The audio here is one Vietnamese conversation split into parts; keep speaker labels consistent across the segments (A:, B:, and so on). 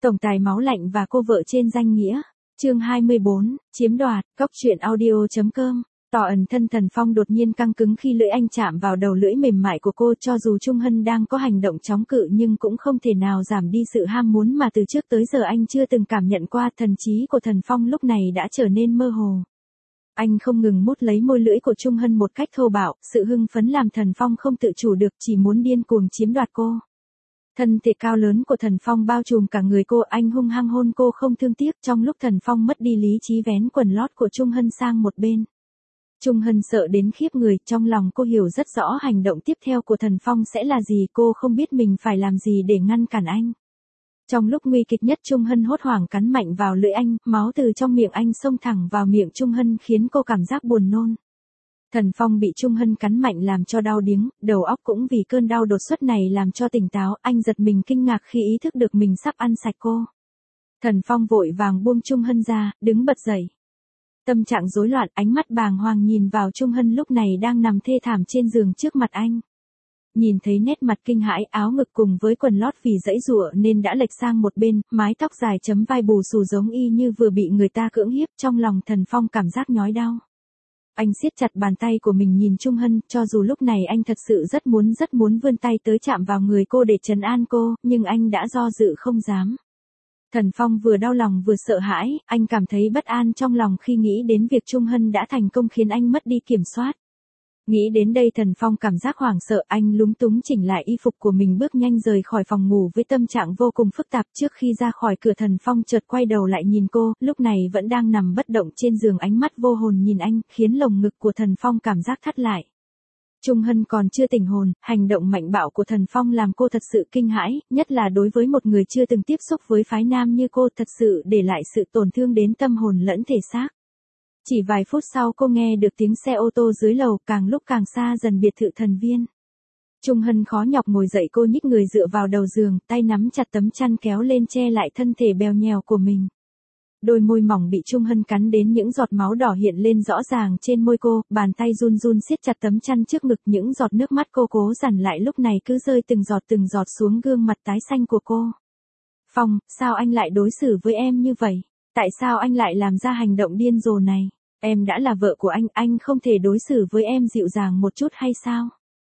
A: Tổng tài máu lạnh và cô vợ trên danh nghĩa. Chương 24, chiếm đoạt. Cóc truyện audio.com. Tỏ ẩn thân Thần Phong đột nhiên căng cứng khi lưỡi anh chạm vào đầu lưỡi mềm mại của cô, cho dù Trung Hân đang có hành động chống cự nhưng cũng không thể nào giảm đi sự ham muốn mà từ trước tới giờ anh chưa từng cảm nhận qua. Thần trí của Thần Phong lúc này đã trở nên mơ hồ. Anh không ngừng mút lấy môi lưỡi của Trung Hân một cách thô bạo, sự hưng phấn làm Thần Phong không tự chủ được, chỉ muốn điên cuồng chiếm đoạt cô. Thân thể cao lớn của Thần Phong bao trùm cả người cô, anh hung hăng hôn cô không thương tiếc. Trong lúc Thần Phong mất đi lý trí vén quần lót của Trung Hân sang một bên. Trung Hân sợ đến khiếp người, trong lòng cô hiểu rất rõ hành động tiếp theo của Thần Phong sẽ là gì, cô không biết mình phải làm gì để ngăn cản anh. Trong lúc nguy kịch nhất, Trung Hân hốt hoảng cắn mạnh vào lưỡi anh, máu từ trong miệng anh xông thẳng vào miệng Trung Hân khiến cô cảm giác buồn nôn. Thần Phong bị Trung Hân cắn mạnh làm cho đau điếng, đầu óc cũng vì cơn đau đột xuất này làm cho tỉnh táo, anh giật mình kinh ngạc khi ý thức được mình sắp ăn sạch cô. Thần Phong vội vàng buông Trung Hân ra, đứng bật dậy. Tâm trạng rối loạn, ánh mắt bàng hoàng nhìn vào Trung Hân lúc này đang nằm thê thảm trên giường trước mặt anh. Nhìn thấy nét mặt kinh hãi, áo ngực cùng với quần lót vì giãy giụa nên đã lệch sang một bên, mái tóc dài chấm vai bù xù giống y như vừa bị người ta cưỡng hiếp, trong lòng Thần Phong cảm giác nhói đau. Anh siết chặt bàn tay của mình nhìn Trung Hân, cho dù lúc này anh thật sự rất muốn vươn tay tới chạm vào người cô để trấn an cô, nhưng anh đã do dự không dám. Thần Phong vừa đau lòng vừa sợ hãi, anh cảm thấy bất an trong lòng khi nghĩ đến việc Trung Hân đã thành công khiến anh mất đi kiểm soát. Nghĩ đến đây Thần Phong cảm giác hoảng sợ, anh lúng túng chỉnh lại y phục của mình bước nhanh rời khỏi phòng ngủ với tâm trạng vô cùng phức tạp. Trước khi ra khỏi cửa Thần Phong chợt quay đầu lại nhìn cô, lúc này vẫn đang nằm bất động trên giường, ánh mắt vô hồn nhìn anh, khiến lồng ngực của Thần Phong cảm giác thắt lại. Trung Hân còn chưa tỉnh hồn, hành động mạnh bạo của Thần Phong làm cô thật sự kinh hãi, nhất là đối với một người chưa từng tiếp xúc với phái nam như cô, thật sự để lại sự tổn thương đến tâm hồn lẫn thể xác. Chỉ vài phút sau cô nghe được tiếng xe ô tô dưới lầu, càng lúc càng xa dần biệt thự Thần Viên. Trung Hân khó nhọc ngồi dậy, cô nhích người dựa vào đầu giường, tay nắm chặt tấm chăn kéo lên che lại thân thể bèo nhèo của mình. Đôi môi mỏng bị Trung Hân cắn đến những giọt máu đỏ hiện lên rõ ràng trên môi cô, bàn tay run run siết chặt tấm chăn trước ngực, những giọt nước mắt cô cố dằn lại lúc này cứ rơi từng giọt xuống gương mặt tái xanh của cô. Phong, sao anh lại đối xử với em như vậy? Tại sao anh lại làm ra hành động điên rồ này? Em đã là vợ của anh không thể đối xử với em dịu dàng một chút hay sao?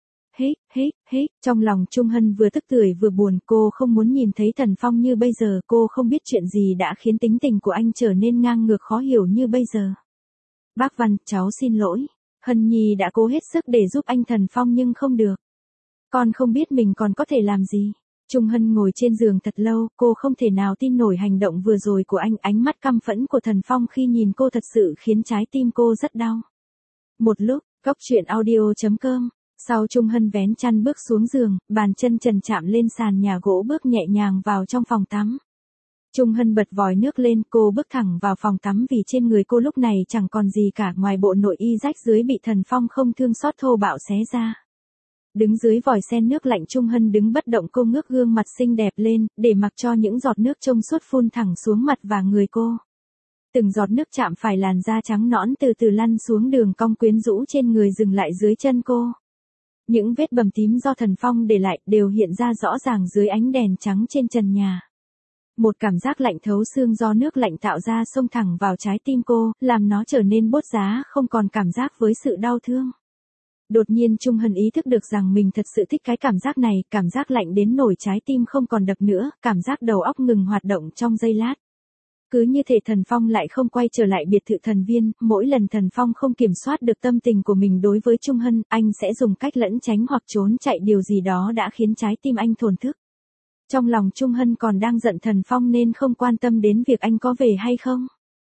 A: Hít, trong lòng Trung Hân vừa tức tưởi vừa buồn, cô không muốn nhìn thấy Thần Phong như bây giờ, cô không biết chuyện gì đã khiến tính tình của anh trở nên ngang ngược khó hiểu như bây giờ. Bác Văn, cháu xin lỗi. Hân Nhi đã cố hết sức để giúp anh Thần Phong nhưng không được. Con không biết mình còn có thể làm gì. Trung Hân ngồi trên giường thật lâu, cô không thể nào tin nổi hành động vừa rồi của anh, ánh mắt căm phẫn của Thần Phong khi nhìn cô thật sự khiến trái tim cô rất đau. Một lúc, Cóc truyện audio.com. Sau Trung Hân vén chăn bước xuống giường, bàn chân trần chạm lên sàn nhà gỗ, bước nhẹ nhàng vào trong phòng tắm. Trung Hân bật vòi nước lên, cô bước thẳng vào phòng tắm vì trên người cô lúc này chẳng còn gì cả ngoài bộ nội y rách rưới bị Thần Phong không thương xót thô bạo xé ra. Đứng dưới vòi sen nước lạnh, Trung Hân đứng bất động, cô ngước gương mặt xinh đẹp lên, để mặc cho những giọt nước trong suốt phun thẳng xuống mặt và người cô. Từng giọt nước chạm phải làn da trắng nõn từ từ lăn xuống đường cong quyến rũ trên người, dừng lại dưới chân cô. Những vết bầm tím do Thần Phong để lại đều hiện ra rõ ràng dưới ánh đèn trắng trên trần nhà. Một cảm giác lạnh thấu xương do nước lạnh tạo ra xông thẳng vào trái tim cô, làm nó trở nên bốt giá, không còn cảm giác với sự đau thương. Đột nhiên Trung Hân ý thức được rằng mình thật sự thích cái cảm giác này, cảm giác lạnh đến nổi trái tim không còn đập nữa, cảm giác đầu óc ngừng hoạt động trong giây lát. Cứ như thể Thần Phong lại không quay trở lại biệt thự Thần Viên, mỗi lần Thần Phong không kiểm soát được tâm tình của mình đối với Trung Hân, anh sẽ dùng cách lẩn tránh hoặc trốn chạy, điều gì đó đã khiến trái tim anh thổn thức. Trong lòng Trung Hân còn đang giận Thần Phong nên không quan tâm đến việc anh có về hay không.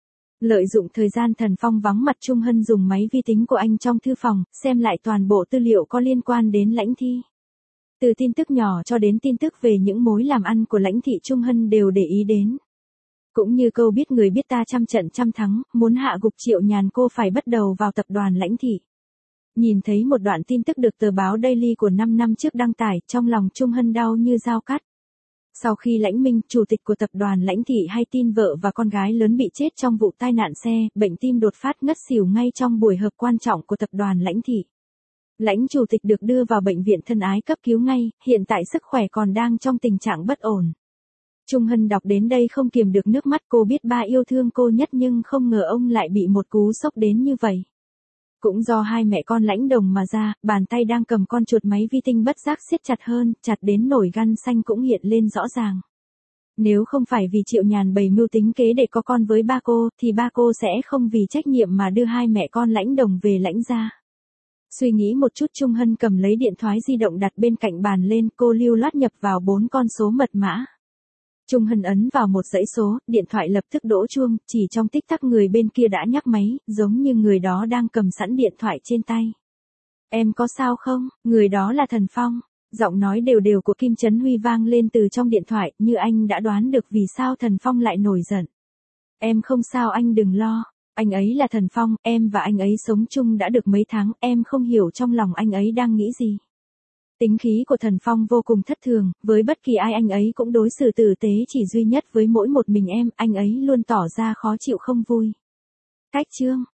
A: Lợi dụng thời gian Thần Phong vắng mặt, Trung Hân dùng máy vi tính của anh trong thư phòng, xem lại toàn bộ tư liệu có liên quan đến Lãnh Thi. Từ tin tức nhỏ cho đến tin tức về những mối làm ăn của Lãnh Thị, Trung Hân đều để ý đến. Cũng như câu biết người biết ta trăm trận trăm thắng, muốn hạ gục Triệu Nhàn cô phải bắt đầu vào tập đoàn Lãnh Thị. Nhìn thấy một đoạn tin tức được tờ báo Daily của 5 năm trước đăng tải, trong lòng Trung Hân đau như dao cắt. Sau khi Lãnh Minh, chủ tịch của tập đoàn Lãnh Thị hay tin vợ và con gái lớn bị chết trong vụ tai nạn xe, bệnh tim đột phát ngất xỉu ngay trong buổi họp quan trọng của tập đoàn Lãnh Thị. Lãnh chủ tịch được đưa vào bệnh viện Thân Ái cấp cứu ngay, hiện tại sức khỏe còn đang trong tình trạng bất ổn. Trung Hân đọc đến đây không kiềm được nước mắt, cô biết ba yêu thương cô nhất nhưng không ngờ ông lại bị một cú sốc đến như vậy. Cũng do hai mẹ con lãnh đồng mà ra, bàn tay đang cầm con chuột máy vi tinh bất giác siết chặt hơn, chặt đến nổi gân xanh cũng hiện lên rõ ràng. Nếu không phải vì Triệu Nhàn bày mưu tính kế để có con với ba cô, thì ba cô sẽ không vì trách nhiệm mà đưa hai mẹ con lãnh đồng về lãnh gia. Suy nghĩ một chút, Trung Hân cầm lấy điện thoại di động đặt bên cạnh bàn lên, cô lưu loát nhập vào 4 con số mật mã. Trung Hân ấn vào một dãy số, điện thoại lập tức đổ chuông, chỉ trong tích tắc người bên kia đã nhấc máy, giống như người đó đang cầm sẵn điện thoại trên tay. Em có sao không? Người đó là Thần Phong. Giọng nói đều đều của Kim Chấn Huy vang lên từ trong điện thoại, như anh đã đoán được vì sao Thần Phong lại nổi giận. Em không sao, anh đừng lo. Anh ấy là Thần Phong, em và anh ấy sống chung đã được mấy tháng, em không hiểu trong lòng anh ấy đang nghĩ gì. Tính khí của Thần Phong vô cùng thất thường, với bất kỳ ai anh ấy cũng đối xử tử tế, chỉ duy nhất với mỗi một mình em, anh ấy luôn tỏ ra khó chịu không vui. Cách chương